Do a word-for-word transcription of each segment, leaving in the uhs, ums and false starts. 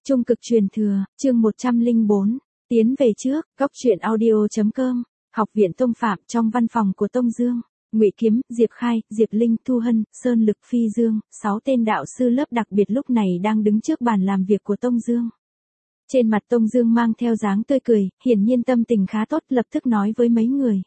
Trung cực truyền thừa, chương một trăm lẻ bốn, tiến về trước, góc truyện audio chấm com, Học viện Tông Phạm. Trong văn phòng của Tông Dương, Ngụy Kiếm, Diệp Khai, Diệp Linh, Thu Hân, Sơn Lực, Phi Dương, sáu tên đạo sư lớp đặc biệt lúc này đang đứng trước bàn làm việc của Tông Dương. Trên mặt Tông Dương mang theo dáng tươi cười, hiển nhiên tâm tình khá tốt, lập tức nói với mấy người.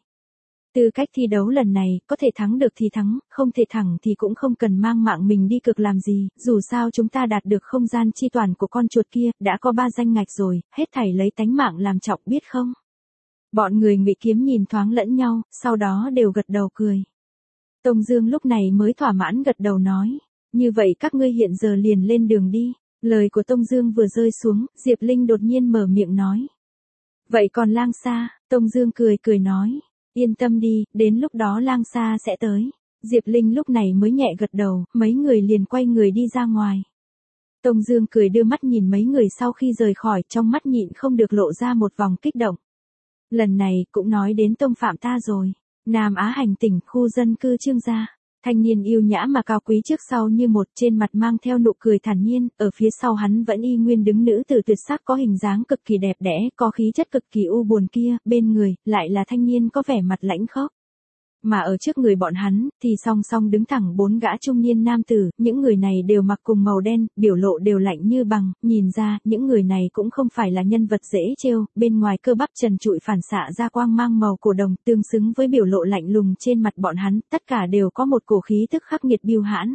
Tư cách thi đấu lần này, có thể thắng được thì thắng, không thể thắng thì cũng không cần mang mạng mình đi cược làm gì, dù sao chúng ta đạt được không gian chi toàn của con chuột kia, đã có ba danh ngạch rồi, hết thảy lấy tánh mạng làm trọng biết không? Bọn người Ngụy Kiếm nhìn thoáng lẫn nhau, sau đó đều gật đầu cười. Tông Dương lúc này mới thỏa mãn gật đầu nói, như vậy các ngươi hiện giờ liền lên đường đi. Lời của Tông Dương vừa rơi xuống, Diệp Linh đột nhiên mở miệng nói. Vậy còn Lang Sa? Tông Dương cười cười nói. Yên tâm đi, đến lúc đó Lang Sa sẽ tới. Diệp Linh lúc này mới nhẹ gật đầu, mấy người liền quay người đi ra ngoài. Tông Dương cười đưa mắt nhìn mấy người sau khi rời khỏi, trong mắt nhịn không được lộ ra một vòng kích động. Lần này, cũng nói đến Tông Phạm ta rồi. Nam Á hành tỉnh, khu dân cư Trương gia. Thanh niên yêu nhã mà cao quý trước sau như một, trên mặt mang theo nụ cười thản nhiên, ở phía sau hắn vẫn y nguyên đứng nữ tử tuyệt sắc có hình dáng cực kỳ đẹp đẽ, có khí chất cực kỳ u buồn kia, bên người, lại là thanh niên có vẻ mặt lãnh khốc. Mà ở trước người bọn hắn, thì song song đứng thẳng bốn gã trung niên nam tử, những người này đều mặc cùng màu đen, biểu lộ đều lạnh như bằng, nhìn ra, những người này cũng không phải là nhân vật dễ trêu, bên ngoài cơ bắp trần trụi phản xạ ra quang mang màu cổ đồng, tương xứng với biểu lộ lạnh lùng trên mặt bọn hắn, tất cả đều có một cổ khí tức khắc nghiệt bưu hãn.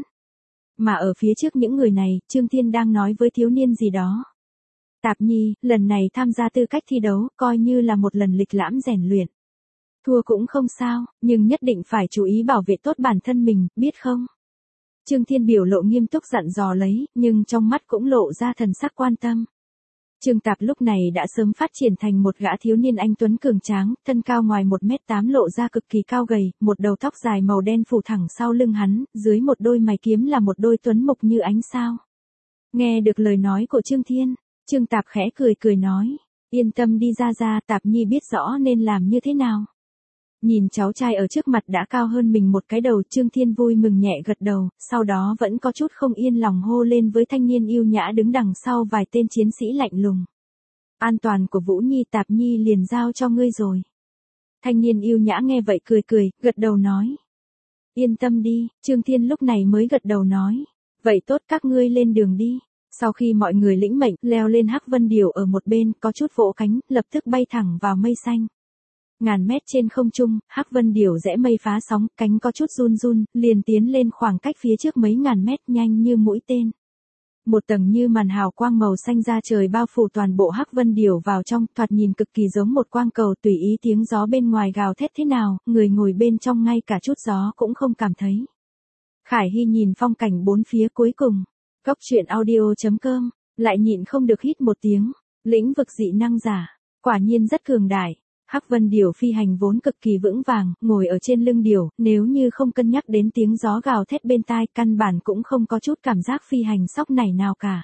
Mà ở phía trước những người này, Trương Thiên đang nói với thiếu niên gì đó. Tạp Nhi, lần này tham gia tư cách thi đấu, coi như là một lần lịch lãm rèn luyện. Thua cũng không sao, nhưng nhất định phải chú ý bảo vệ tốt bản thân mình, biết không? Trương Thiên biểu lộ nghiêm túc dặn dò lấy, nhưng trong mắt cũng lộ ra thần sắc quan tâm. Trương Tạp lúc này đã sớm phát triển thành một gã thiếu niên anh tuấn cường tráng, thân cao ngoài một mét tám lộ ra cực kỳ cao gầy, một đầu tóc dài màu đen phủ thẳng sau lưng hắn, dưới một đôi mày kiếm là một đôi tuấn mục như ánh sao. Nghe được lời nói của Trương Thiên, Trương Tạp khẽ cười cười nói, yên tâm đi ra ra, Tạp Nhi biết rõ nên làm như thế nào. Nhìn cháu trai ở trước mặt đã cao hơn mình một cái đầu, Trương Thiên vui mừng nhẹ gật đầu, sau đó vẫn có chút không yên lòng hô lên với thanh niên yêu nhã đứng đằng sau vài tên chiến sĩ lạnh lùng. An toàn của Vũ Nhi Tạp Nhi liền giao cho ngươi rồi. Thanh niên yêu nhã nghe vậy cười cười, gật đầu nói. Yên tâm đi, Trương Thiên lúc này mới gật đầu nói. Vậy tốt, các ngươi lên đường đi. Sau khi mọi người lĩnh mệnh, leo lên Hắc Vân Điểu ở một bên, có chút vỗ cánh, lập tức bay thẳng vào mây xanh. Ngàn mét trên không trung, Hắc Vân Điểu rẽ mây phá sóng, cánh có chút run run, liền tiến lên khoảng cách phía trước mấy ngàn mét, nhanh như mũi tên. Một tầng như màn hào quang màu xanh ra trời bao phủ toàn bộ Hắc Vân Điểu vào trong, thoạt nhìn cực kỳ giống một quang cầu, tùy ý tiếng gió bên ngoài gào thét thế nào, người ngồi bên trong ngay cả chút gió cũng không cảm thấy. Khải Hy nhìn phong cảnh bốn phía cuối cùng, góc truyện audio chấm com, lại nhịn không được hít một tiếng, lĩnh vực dị năng giả, quả nhiên rất cường đại. Hắc Vân Điểu phi hành vốn cực kỳ vững vàng, ngồi ở trên lưng điểu, nếu như không cân nhắc đến tiếng gió gào thét bên tai, căn bản cũng không có chút cảm giác phi hành sóc nảy nào cả.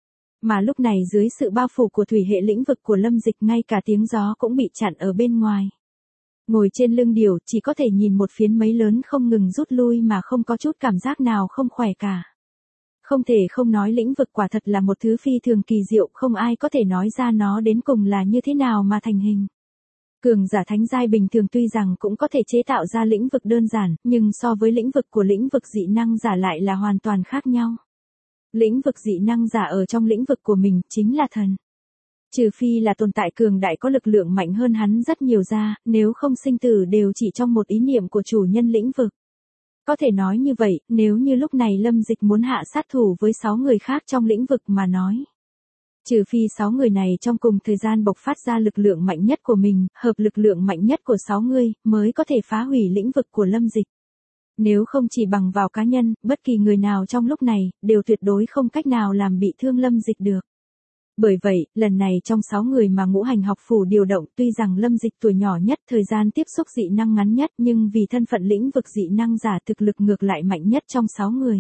Mà lúc này dưới sự bao phủ của thủy hệ lĩnh vực của Lâm Dịch, ngay cả tiếng gió cũng bị chặn ở bên ngoài. Ngồi trên lưng điểu, chỉ có thể nhìn một phiến mây lớn không ngừng rút lui mà không có chút cảm giác nào không khỏe cả. Không thể không nói lĩnh vực quả thật là một thứ phi thường kỳ diệu, không ai có thể nói ra nó đến cùng là như thế nào mà thành hình. Cường giả thánh giai bình thường tuy rằng cũng có thể chế tạo ra lĩnh vực đơn giản, nhưng so với lĩnh vực của lĩnh vực dị năng giả lại là hoàn toàn khác nhau. Lĩnh vực dị năng giả ở trong lĩnh vực của mình chính là thần. Trừ phi là tồn tại cường đại có lực lượng mạnh hơn hắn rất nhiều ra, nếu không sinh tử đều chỉ trong một ý niệm của chủ nhân lĩnh vực. Có thể nói như vậy, nếu như lúc này Lâm Dịch muốn hạ sát thủ với sáu người khác trong lĩnh vực mà nói. Trừ phi sáu người này trong cùng thời gian bộc phát ra lực lượng mạnh nhất của mình, hợp lực lượng mạnh nhất của sáu người, mới có thể phá hủy lĩnh vực của Lâm Dịch. Nếu không chỉ bằng vào cá nhân, bất kỳ người nào trong lúc này, đều tuyệt đối không cách nào làm bị thương Lâm Dịch được. Bởi vậy, lần này trong sáu người mà ngũ hành học phủ điều động, tuy rằng Lâm Dịch tuổi nhỏ nhất, thời gian tiếp xúc dị năng ngắn nhất, nhưng vì thân phận lĩnh vực dị năng giả thực lực ngược lại mạnh nhất trong sáu người.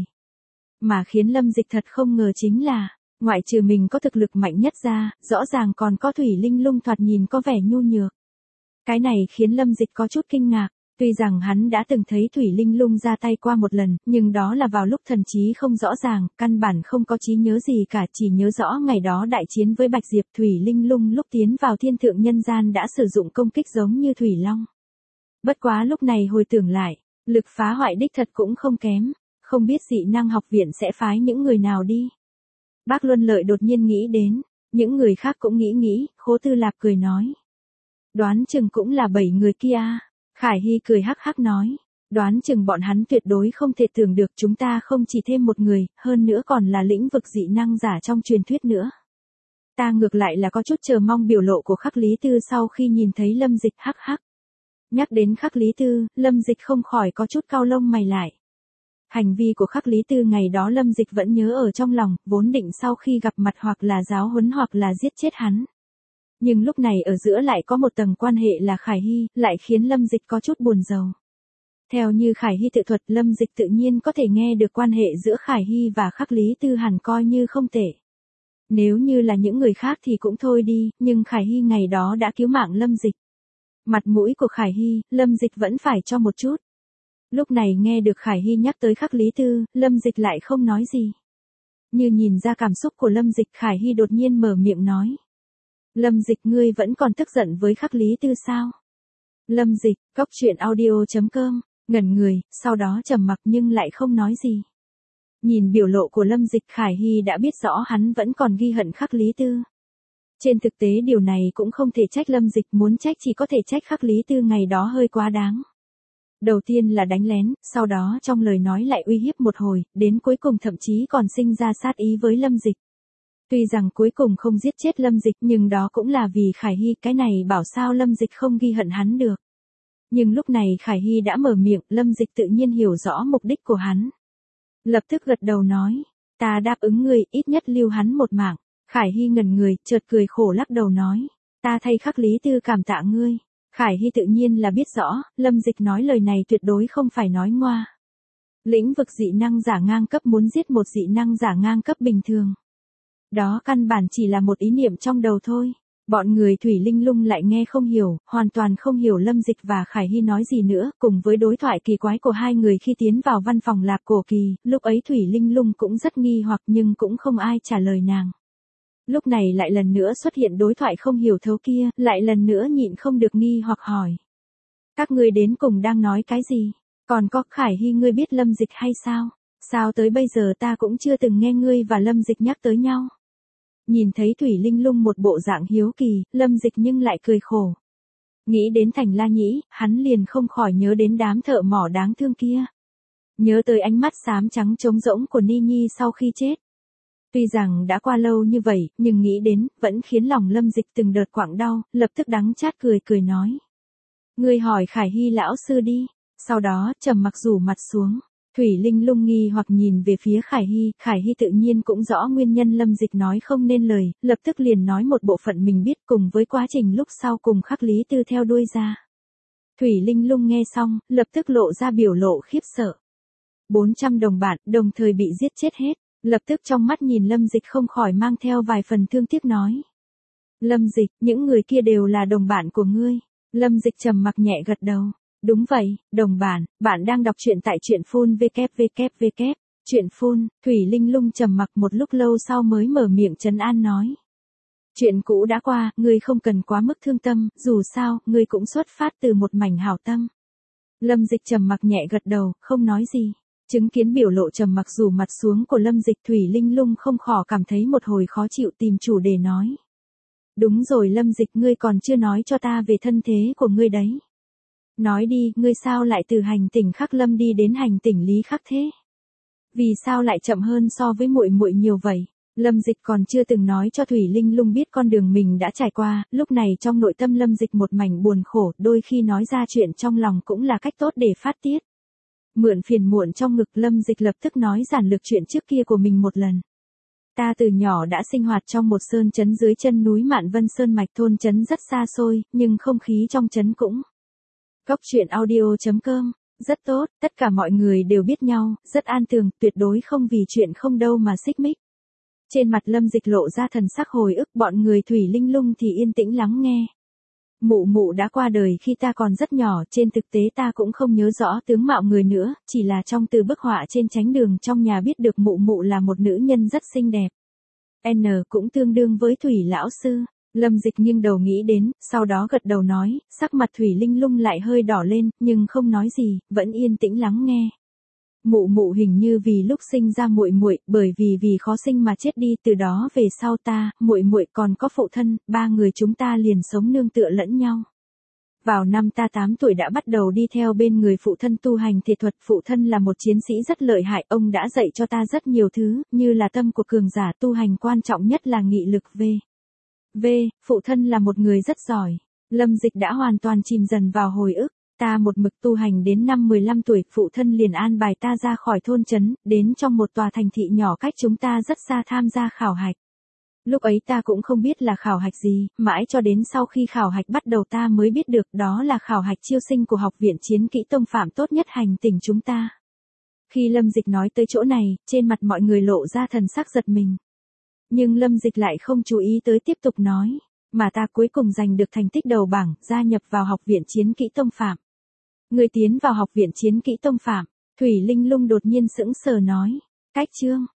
Mà khiến Lâm Dịch thật không ngờ chính là, ngoại trừ mình có thực lực mạnh nhất ra, rõ ràng còn có Thủy Linh Lung thoạt nhìn có vẻ nhu nhược. Cái này khiến Lâm Dịch có chút kinh ngạc, Tuy rằng hắn đã từng thấy Thủy Linh Lung ra tay qua một lần, nhưng đó là vào lúc thần trí không rõ ràng, căn bản không có trí nhớ gì cả, chỉ nhớ rõ ngày đó đại chiến với Bạch Diệp. Thủy Linh Lung lúc tiến vào thiên thượng nhân gian đã sử dụng công kích giống như Thủy Long. Bất quá lúc này hồi tưởng lại, lực phá hoại đích thật cũng không kém, không biết dị năng học viện sẽ phái những người nào đi. Bác Luân Lợi đột nhiên nghĩ đến, những người khác cũng nghĩ nghĩ, Khố Tư Lạp cười nói. Đoán chừng cũng là bảy người kia. Khải Hy cười hắc hắc nói, đoán chừng bọn hắn tuyệt đối không thể tưởng được chúng ta không chỉ thêm một người, hơn nữa còn là lĩnh vực dị năng giả trong truyền thuyết nữa. Ta ngược lại là có chút chờ mong biểu lộ của Khắc Lý Tư sau khi nhìn thấy Lâm Dịch hắc hắc. Nhắc đến Khắc Lý Tư, Lâm Dịch không khỏi có chút cau lông mày lại. Hành vi của Khắc Lý Tư ngày đó Lâm Dịch vẫn nhớ ở trong lòng, vốn định sau khi gặp mặt hoặc là giáo huấn hoặc là giết chết hắn. Nhưng lúc này ở giữa lại có một tầng quan hệ là Khải Hy, lại khiến Lâm Dịch có chút buồn rầu. Theo như Khải Hy tự thuật, Lâm Dịch tự nhiên có thể nghe được quan hệ giữa Khải Hy và Khắc Lý Tư hẳn coi như không tệ. Nếu như là những người khác thì cũng thôi đi, nhưng Khải Hy ngày đó đã cứu mạng Lâm Dịch. Mặt mũi của Khải Hy, Lâm Dịch vẫn phải cho một chút. Lúc này nghe được Khải Hy nhắc tới Khắc Lý Tư, Lâm Dịch lại không nói gì. Như nhìn ra cảm xúc của Lâm Dịch, Khải Hy đột nhiên mở miệng nói. Lâm Dịch, ngươi vẫn còn tức giận với Khắc Lý Tư sao? Lâm Dịch, cóc truyện audio chấm com, ngẩn người, sau đó trầm mặc nhưng lại không nói gì. Nhìn biểu lộ của Lâm Dịch, Khải Hy đã biết rõ hắn vẫn còn ghi hận Khắc Lý Tư. Trên thực tế điều này cũng không thể trách Lâm Dịch, muốn trách chỉ có thể trách Khắc Lý Tư ngày đó hơi quá đáng. Đầu tiên là đánh lén, sau đó trong lời nói lại uy hiếp một hồi, đến cuối cùng thậm chí còn sinh ra sát ý với Lâm Dịch. Tuy rằng cuối cùng không giết chết Lâm Dịch nhưng đó cũng là vì Khải Hy, cái này bảo sao Lâm Dịch không ghi hận hắn được. Nhưng lúc này Khải Hy đã mở miệng, Lâm Dịch tự nhiên hiểu rõ mục đích của hắn. Lập tức gật đầu nói, ta đáp ứng ngươi, ít nhất lưu hắn một mạng. Khải Hy ngẩn người, chợt cười khổ lắc đầu nói, ta thay Khắc Lý Tư cảm tạ ngươi. Khải Hy tự nhiên là biết rõ, Lâm Dịch nói lời này tuyệt đối không phải nói ngoa. Lĩnh vực dị năng giả ngang cấp muốn giết một dị năng giả ngang cấp bình thường. Đó căn bản chỉ là một ý niệm trong đầu thôi. Bọn người Thủy Linh Lung lại nghe không hiểu, hoàn toàn không hiểu Lâm Dịch và Khải Hy nói gì nữa, cùng với đối thoại kỳ quái của hai người khi tiến vào văn phòng Lạp Cổ Kỳ, lúc ấy Thủy Linh Lung cũng rất nghi hoặc nhưng cũng không ai trả lời nàng. Lúc này lại lần nữa xuất hiện đối thoại không hiểu thấu kia, lại lần nữa nhịn không được nghi hoặc hỏi. Các ngươi đến cùng đang nói cái gì? Còn có Khải Hy, ngươi biết Lâm Dịch hay sao? Sao tới bây giờ ta cũng chưa từng nghe ngươi và Lâm Dịch nhắc tới nhau? Nhìn thấy Thủy Linh Lung một bộ dạng hiếu kỳ, Lâm Dịch nhưng lại cười khổ. Nghĩ đến Thành La Nhĩ, hắn liền không khỏi nhớ đến đám thợ mỏ đáng thương kia. Nhớ tới ánh mắt xám trắng trống rỗng của Ni Nhi sau khi chết. Tuy rằng đã qua lâu như vậy, nhưng nghĩ đến, vẫn khiến lòng Lâm Dịch từng đợt quặn đau, lập tức đắng chát cười cười nói. Ngươi hỏi Khải Hy lão sư đi. Sau đó, trầm mặc rủ mặt xuống. Thủy Linh Lung nghi hoặc nhìn về phía Khải Hy, Khải Hy tự nhiên cũng rõ nguyên nhân Lâm Dịch nói không nên lời, lập tức liền nói một bộ phận mình biết cùng với quá trình lúc sau cùng Khắc Lý Tư theo đuôi ra. Thủy Linh Lung nghe xong, lập tức lộ ra biểu lộ khiếp sợ. bốn trăm đồng bạn, đồng thời bị giết chết hết, lập tức trong mắt nhìn Lâm Dịch không khỏi mang theo vài phần thương tiếc nói. Lâm Dịch, những người kia đều là đồng bạn của ngươi. Lâm Dịch trầm mặc nhẹ gật đầu. Đúng vậy, đồng bản, bạn đang đọc truyện tại truyện phun www. Truyện phun, Thủy Linh Lung trầm mặc một lúc lâu sau mới mở miệng trấn an nói. Chuyện cũ đã qua, ngươi không cần quá mức thương tâm, dù sao, ngươi cũng xuất phát từ một mảnh hảo tâm. Lâm Dịch trầm mặc nhẹ gật đầu, không nói gì. Chứng kiến biểu lộ trầm mặc rủ mặt xuống của Lâm Dịch, Thủy Linh Lung không khỏi cảm thấy một hồi khó chịu, tìm chủ đề nói. Đúng rồi Lâm Dịch, ngươi còn chưa nói cho ta về thân thế của ngươi đấy. Nói đi, ngươi sao lại từ hành tỉnh Khắc Lâm đi đến hành tỉnh Lý Khắc thế? Vì sao lại chậm hơn so với muội muội nhiều vậy? Lâm Dịch còn chưa từng nói cho Thủy Linh Lung biết con đường mình đã trải qua, lúc này trong nội tâm Lâm Dịch một mảnh buồn khổ, đôi khi nói ra chuyện trong lòng cũng là cách tốt để phát tiết. Mượn phiền muộn trong ngực, Lâm Dịch lập tức nói giản lược chuyện trước kia của mình một lần. Ta từ nhỏ đã sinh hoạt trong một sơn trấn dưới chân núi Mạn Vân Sơn Mạch, thôn trấn rất xa xôi, nhưng không khí trong trấn cũng cóc truyện audio chấm com, rất tốt, tất cả mọi người đều biết nhau, rất an tường, tuyệt đối không vì chuyện không đâu mà xích mích. Trên mặt Lâm Dịch lộ ra thần sắc hồi ức, bọn người Thủy Linh Lung thì yên tĩnh lắng nghe. Mụ mụ đã qua đời khi ta còn rất nhỏ, trên thực tế ta cũng không nhớ rõ tướng mạo người nữa, chỉ là trong từ bức họa trên tránh đường trong nhà biết được mụ mụ là một nữ nhân rất xinh đẹp. N cũng tương đương với Thủy lão sư. Lâm Dịch nghiêng đầu nghĩ đến, sau đó gật đầu nói, sắc mặt Thủy Linh Lung lại hơi đỏ lên, nhưng không nói gì, vẫn yên tĩnh lắng nghe. Mụ mụ hình như vì lúc sinh ra muội muội, bởi vì vì khó sinh mà chết đi, từ đó về sau ta, muội muội còn có phụ thân, ba người chúng ta liền sống nương tựa lẫn nhau. Vào năm ta tám tuổi đã bắt đầu đi theo bên người phụ thân tu hành thể thuật, phụ thân là một chiến sĩ rất lợi hại, ông đã dạy cho ta rất nhiều thứ, như là tâm của cường giả tu hành, quan trọng nhất là nghị lực. V. V, phụ thân là một người rất giỏi. Lâm Dịch đã hoàn toàn chìm dần vào hồi ức. Ta một mực tu hành đến năm mười lăm tuổi, phụ thân liền an bài ta ra khỏi thôn trấn, đến trong một tòa thành thị nhỏ cách chúng ta rất xa tham gia khảo hạch. Lúc ấy ta cũng không biết là khảo hạch gì, mãi cho đến sau khi khảo hạch bắt đầu ta mới biết được đó là khảo hạch chiêu sinh của học viện chiến kỹ tông phạm tốt nhất hành tỉnh chúng ta. Khi Lâm Dịch nói tới chỗ này, trên mặt mọi người lộ ra thần sắc giật mình. Nhưng Lâm Dịch lại không chú ý tới, tiếp tục nói, mà ta cuối cùng giành được thành tích đầu bảng, gia nhập vào học viện chiến kỹ tông phạm. Người tiến vào học viện chiến kỹ tông phạm, Thủy Linh Lung đột nhiên sững sờ nói, cách chương.